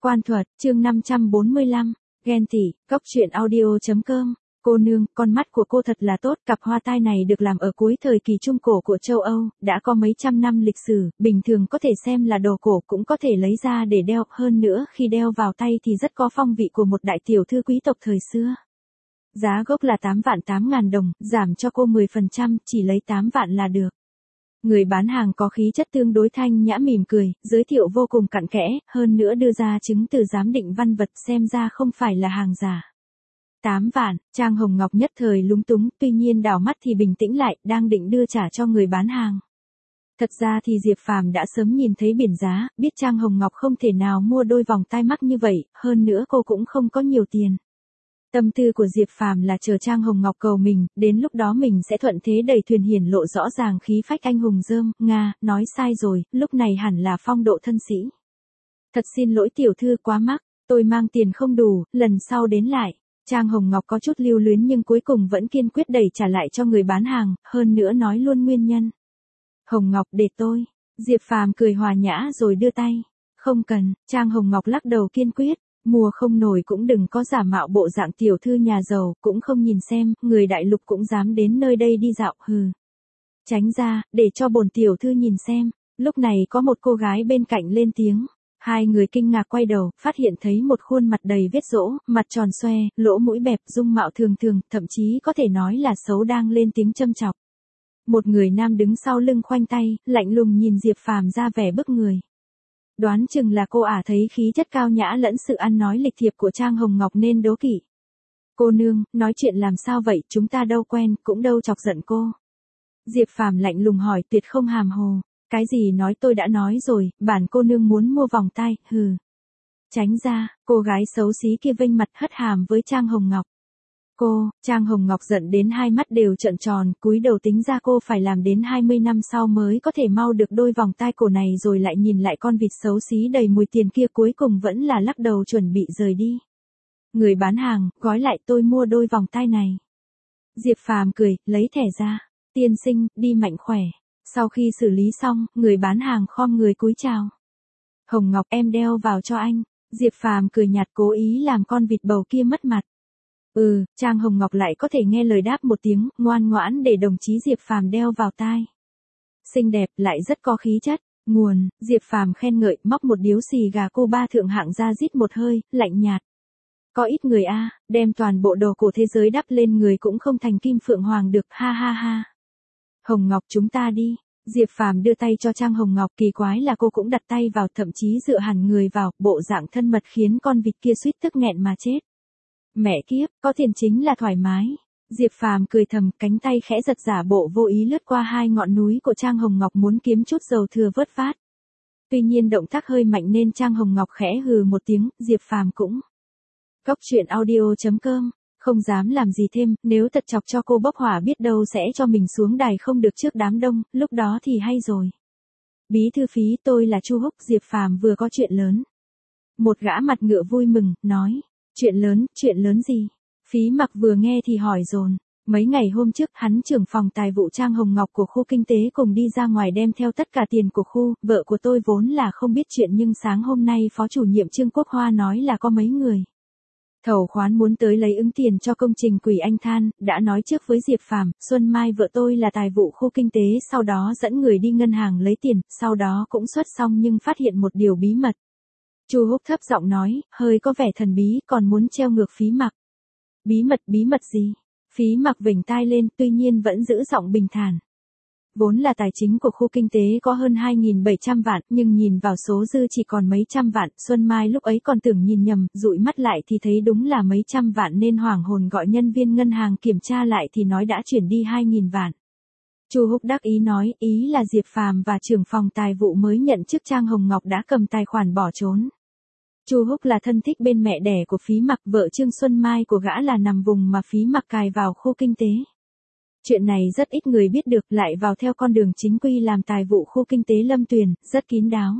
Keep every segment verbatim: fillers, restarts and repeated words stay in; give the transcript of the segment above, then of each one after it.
Quan thuật, chương năm trăm bốn mươi lăm, ghen tị, cóc truyện audio chấm com. Cô nương, con mắt của cô thật là tốt, cặp hoa tai này được làm ở cuối thời kỳ trung cổ của châu Âu, đã có mấy trăm năm lịch sử, bình thường có thể xem là đồ cổ cũng có thể lấy ra để đeo, hơn nữa khi đeo vào tay thì rất có phong vị của một đại tiểu thư quý tộc thời xưa. Giá gốc là tám vạn tám ngàn đồng, giảm cho cô mười phần trăm, chỉ lấy tám vạn là được. Người bán hàng có khí chất tương đối thanh nhã mỉm cười, giới thiệu vô cùng cặn kẽ, hơn nữa đưa ra chứng từ giám định văn vật xem ra không phải là hàng giả. tám vạn, Trang Hồng Ngọc nhất thời lúng túng, tuy nhiên đảo mắt thì bình tĩnh lại, đang định đưa trả cho người bán hàng. Thật ra thì Diệp Phàm đã sớm nhìn thấy biển giá, biết Trang Hồng Ngọc không thể nào mua đôi vòng tai mắc như vậy, hơn nữa cô cũng không có nhiều tiền. Tâm tư của Diệp Phàm là chờ Trang Hồng Ngọc cầu mình, đến lúc đó mình sẽ thuận thế đẩy thuyền hiển lộ rõ ràng khí phách anh hùng rơm, Nga, nói sai rồi, lúc này hẳn là phong độ thân sĩ. Thật xin lỗi tiểu thư quá mắc, tôi mang tiền không đủ, lần sau đến lại. Trang Hồng Ngọc có chút lưu luyến nhưng cuối cùng vẫn kiên quyết đẩy trả lại cho người bán hàng, hơn nữa nói luôn nguyên nhân. Hồng Ngọc để tôi. Diệp Phàm cười hòa nhã rồi đưa tay. Không cần, Trang Hồng Ngọc lắc đầu kiên quyết. Mua không nổi cũng đừng có giả mạo bộ dạng tiểu thư nhà giàu, cũng không nhìn xem, người đại lục cũng dám đến nơi đây đi dạo, hừ. Tránh ra, để cho bổn tiểu thư nhìn xem. Lúc này có một cô gái bên cạnh lên tiếng. Hai người kinh ngạc quay đầu, phát hiện thấy một khuôn mặt đầy vết rỗ, mặt tròn xoe, lỗ mũi bẹp, dung mạo thường thường, thậm chí có thể nói là xấu đang lên tiếng châm chọc. Một người nam đứng sau lưng khoanh tay, lạnh lùng nhìn Diệp Phàm ra vẻ bức người. Đoán chừng là cô ả thấy khí chất cao nhã lẫn sự ăn nói lịch thiệp của Trang Hồng Ngọc nên đố kỵ. Cô nương, nói chuyện làm sao vậy, chúng ta đâu quen, cũng đâu chọc giận cô. Diệp Phàm lạnh lùng hỏi, tuyệt không hàm hồ. Cái gì nói tôi đã nói rồi, bản cô nương muốn mua vòng tai, hừ. Tránh ra, cô gái xấu xí kia vênh mặt hất hàm với Trang Hồng Ngọc. Cô, Trang Hồng Ngọc giận đến hai mắt đều trợn tròn, cúi đầu tính ra cô phải làm đến hai mươi năm sau mới có thể mau được đôi vòng tai cổ này, rồi lại nhìn lại con vịt xấu xí đầy mùi tiền kia, cuối cùng vẫn là lắc đầu chuẩn bị rời đi. Người bán hàng, gói lại, tôi mua đôi vòng tai này. Diệp Phàm cười, lấy thẻ ra. Tiên sinh, đi mạnh khỏe. Sau khi xử lý xong, người bán hàng khom người cúi chào. Hồng Ngọc, em đeo vào cho anh. Diệp Phàm cười nhạt, cố ý làm con vịt bầu kia mất mặt. Ừ, Trang Hồng Ngọc lại có thể nghe lời đáp một tiếng, ngoan ngoãn để đồng chí Diệp Phàm đeo vào tai. Xinh đẹp, lại rất có khí chất. Nguồn, Diệp Phàm khen ngợi, móc một điếu xì gà Cuba thượng hạng ra rít một hơi, lạnh nhạt. Có ít người a, đem toàn bộ đồ cổ thế giới đắp lên người cũng không thành kim phượng hoàng được, ha ha ha. Hồng Ngọc, chúng ta đi. Diệp Phàm đưa tay cho Trang Hồng Ngọc, kỳ quái là cô cũng đặt tay vào, thậm chí dựa hẳn người vào, bộ dạng thân mật khiến con vịt kia suýt tức nghẹn mà chết. Mẹ kiếp, có tiền chính là thoải mái. Diệp Phàm cười thầm, cánh tay khẽ giật giả bộ vô ý lướt qua hai ngọn núi của Trang Hồng Ngọc muốn kiếm chút dầu thừa vớt vát. Tuy nhiên động tác hơi mạnh nên Trang Hồng Ngọc khẽ hừ một tiếng, Diệp Phàm cũng. Cóc truyện audio chấm com. Không dám làm gì thêm, nếu thật chọc cho cô bốc hỏa biết đâu sẽ cho mình xuống đài không được trước đám đông, lúc đó thì hay rồi. Bí thư Phí, tôi là Chu Húc. Diệp Phàm vừa có chuyện lớn. Một gã mặt ngựa vui mừng, nói. Chuyện lớn, chuyện lớn gì? Phí Mặc vừa nghe thì hỏi dồn. Mấy ngày hôm trước, hắn trưởng phòng tài vụ Trang Hồng Ngọc của khu kinh tế cùng đi ra ngoài đem theo tất cả tiền của khu, vợ của tôi vốn là không biết chuyện nhưng sáng hôm nay phó chủ nhiệm Trương Quốc Hoa nói là có mấy người thầu khoán muốn tới lấy ứng tiền cho công trình Quỷ Anh Than, đã nói trước với Diệp Phàm, Xuân Mai vợ tôi là tài vụ khu kinh tế, sau đó dẫn người đi ngân hàng lấy tiền, sau đó cũng xuất xong nhưng phát hiện một điều bí mật. Chu Húc thấp giọng nói, hơi có vẻ thần bí, còn muốn treo ngược Phí Mặc. Bí mật, bí mật gì? Phí Mặc vểnh tai lên, tuy nhiên vẫn giữ giọng bình thản. Vốn là tài chính của khu kinh tế có hơn hai nghìn bảy trăm vạn, nhưng nhìn vào số dư chỉ còn mấy trăm vạn, Xuân Mai lúc ấy còn tưởng nhìn nhầm, dụi mắt lại thì thấy đúng là mấy trăm vạn nên hoảng hồn gọi nhân viên ngân hàng kiểm tra lại thì nói đã chuyển đi hai nghìn vạn. Chu Húc đắc ý nói, ý là Diệp Phàm và trưởng phòng tài vụ mới nhận chức Trang Hồng Ngọc đã cầm tài khoản bỏ trốn. Chu Húc là thân thích bên mẹ đẻ của Phí Mặc, vợ Trương Xuân Mai của gã là nằm vùng mà Phí Mặc cài vào khu kinh tế. Chuyện này rất ít người biết được, lại vào theo con đường chính quy làm tài vụ khu kinh tế Lâm Tuyền, rất kín đáo.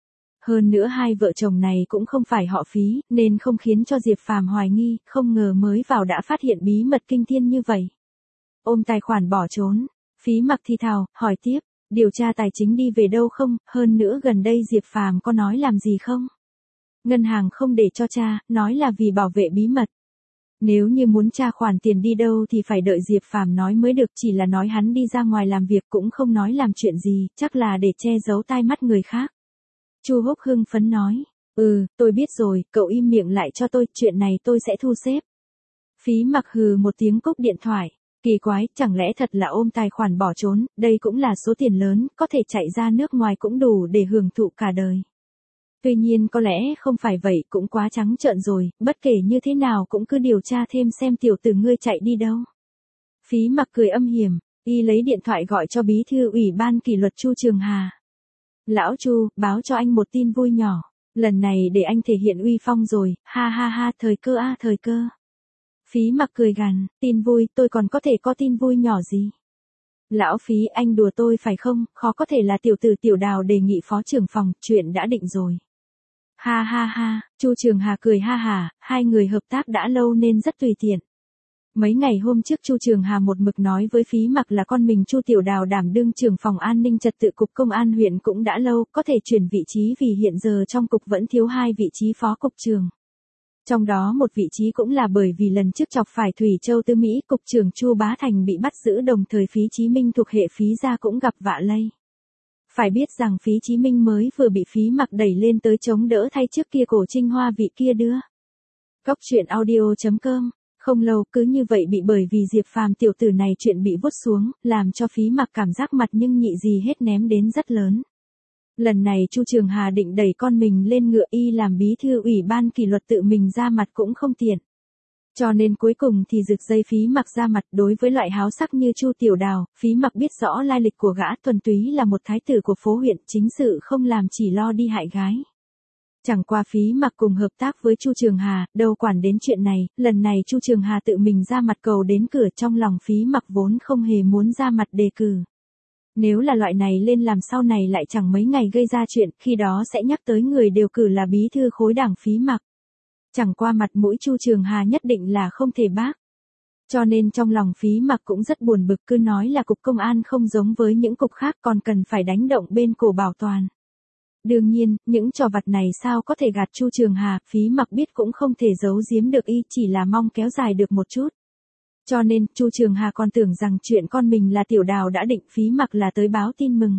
Hơn nữa hai vợ chồng này cũng không phải họ Phí, nên không khiến cho Diệp Phàm hoài nghi, không ngờ mới vào đã phát hiện bí mật kinh thiên như vậy. Ôm tài khoản bỏ trốn, Phí Mặc thì thào, hỏi tiếp, điều tra tài chính đi về đâu không, hơn nữa gần đây Diệp Phàm có nói làm gì không? ngân hàng không để cho tra, nói là vì bảo vệ bí mật. Nếu như muốn tra khoản tiền đi đâu thì phải đợi Diệp Phàm nói mới được, chỉ là nói hắn đi ra ngoài làm việc cũng không nói làm chuyện gì, chắc là để che giấu tai mắt người khác. Chu Húc hưng phấn nói, ừ, tôi biết rồi, cậu im miệng lại cho tôi, chuyện này tôi sẽ thu xếp. Phí Mặc hừ một tiếng cúp điện thoại, kỳ quái, chẳng lẽ thật là ôm tài khoản bỏ trốn, đây cũng là số tiền lớn, có thể chạy ra nước ngoài cũng đủ để hưởng thụ cả đời. Tuy nhiên có lẽ không phải vậy, cũng quá trắng trợn rồi, bất kể như thế nào cũng cứ điều tra thêm xem tiểu tử ngươi chạy đi đâu. Phí Mặc cười âm hiểm, y lấy điện thoại gọi cho bí thư ủy ban kỷ luật Chu Trường Hà. Lão Chu, báo cho anh một tin vui nhỏ, lần này để anh thể hiện uy phong rồi, ha ha ha, thời cơ a thời cơ. Phí Mặc cười gằn, tin vui, tôi còn có thể có tin vui nhỏ gì? Lão Phí, anh đùa tôi phải không, khó có thể là tiểu tử Tiểu Đào đề nghị phó trưởng phòng, chuyện đã định rồi. Ha ha ha, Chu Trường Hà cười ha hả, hai người hợp tác đã lâu nên rất tùy tiện. Mấy ngày hôm trước Chu Trường Hà một mực nói với Phí Mặc là con mình Chu Tiểu Đào đảm đương trưởng phòng an ninh trật tự cục công an huyện cũng đã lâu, có thể chuyển vị trí vì hiện giờ trong cục vẫn thiếu hai vị trí phó cục trưởng. Trong đó một vị trí cũng là bởi vì lần trước chọc phải Thủy Châu Tư Mỹ, cục trưởng Chu Bá Thành bị bắt giữ, đồng thời Phí Chí Minh thuộc hệ Phí gia cũng gặp vạ lây. Phải biết rằng Phí Chí Minh mới vừa bị Phí Mặc đẩy lên tới chống đỡ thay trước kia Cổ Trinh Hoa vị kia đưa. Góc truyện audio chấm com. Không lâu cứ như vậy bị bởi vì Diệp Phàm tiểu tử này chuyện bị vút xuống, làm cho Phí Mặc cảm giác mặt nhưng nhị gì hết ném đến rất lớn. Lần này Chu Trường Hà định đẩy con mình lên ngựa, y làm bí thư ủy ban kỷ luật tự mình ra mặt cũng không tiện. Cho nên cuối cùng thì rực dây Phí Mặc ra mặt. Đối với loại háo sắc như Chu Tiểu Đào, Phí Mặc biết rõ lai lịch của gã, thuần túy là một thái tử của phố huyện, chính sự không làm, chỉ lo đi hại gái. Chẳng qua Phí Mặc cùng hợp tác với Chu Trường Hà, đâu quản đến chuyện này, lần này Chu Trường Hà tự mình ra mặt cầu đến cửa, trong lòng Phí Mặc vốn không hề muốn ra mặt đề cử. Nếu là loại này lên làm sau này lại chẳng mấy ngày gây ra chuyện, khi đó sẽ nhắc tới người đều cử là bí thư khối đảng Phí Mặc. Chẳng qua mặt mũi Chu Trường Hà nhất định là không thể bác. Cho nên trong lòng Phí Mặc cũng rất buồn bực, cứ nói là cục công an không giống với những cục khác, còn cần phải đánh động bên cổ bảo toàn. Đương nhiên, những trò vặt này sao có thể gạt Chu Trường Hà, Phí Mặc biết cũng không thể giấu giếm được y, chỉ là mong kéo dài được một chút. Cho nên, Chu Trường Hà còn tưởng rằng chuyện con mình là Tiểu Đào đã định, Phí Mặc là tới báo tin mừng.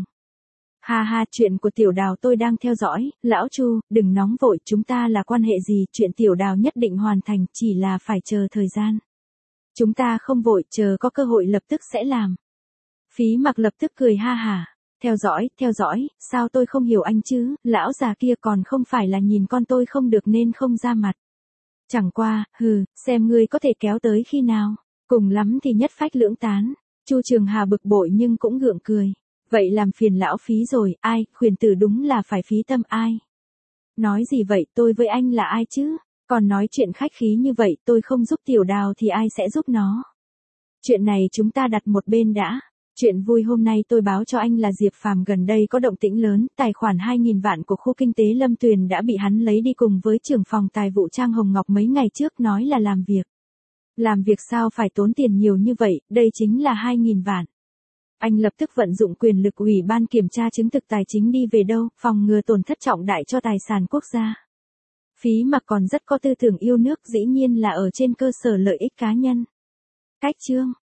Ha ha, chuyện của Tiểu Đào tôi đang theo dõi, lão Chu, đừng nóng vội, chúng ta là quan hệ gì, chuyện Tiểu Đào nhất định hoàn thành, chỉ là phải chờ thời gian. Chúng ta không vội, chờ có cơ hội lập tức sẽ làm. Phí Mặc lập tức cười ha hả. Theo dõi, theo dõi, sao tôi không hiểu anh chứ, lão già kia còn không phải là nhìn con tôi không được nên không ra mặt. Chẳng qua, hừ, xem ngươi có thể kéo tới khi nào, cùng lắm thì nhất phách lưỡng tán. Chu Trường Hà bực bội nhưng cũng gượng cười. Vậy làm phiền lão Phí rồi, ai, khuyển tử đúng là phải phí tâm ai. Nói gì vậy, tôi với anh là ai chứ, còn nói chuyện khách khí như vậy, tôi không giúp Tiểu Đào thì ai sẽ giúp nó. Chuyện này chúng ta đặt một bên đã. Chuyện vui hôm nay tôi báo cho anh là Diệp Phàm gần đây có động tĩnh lớn, tài khoản hai nghìn vạn của khu kinh tế Lâm Tuyền đã bị hắn lấy đi cùng với trưởng phòng tài vụ Trang Hồng Ngọc mấy ngày trước, nói là làm việc. Làm việc sao phải tốn tiền nhiều như vậy, đây chính là hai nghìn vạn. Anh lập tức vận dụng quyền lực ủy ban kiểm tra chứng thực tài chính đi về đâu, phòng ngừa tổn thất trọng đại cho tài sản quốc gia. Phí Mặc còn rất có tư tưởng yêu nước, dĩ nhiên là ở trên cơ sở lợi ích cá nhân. Cách chương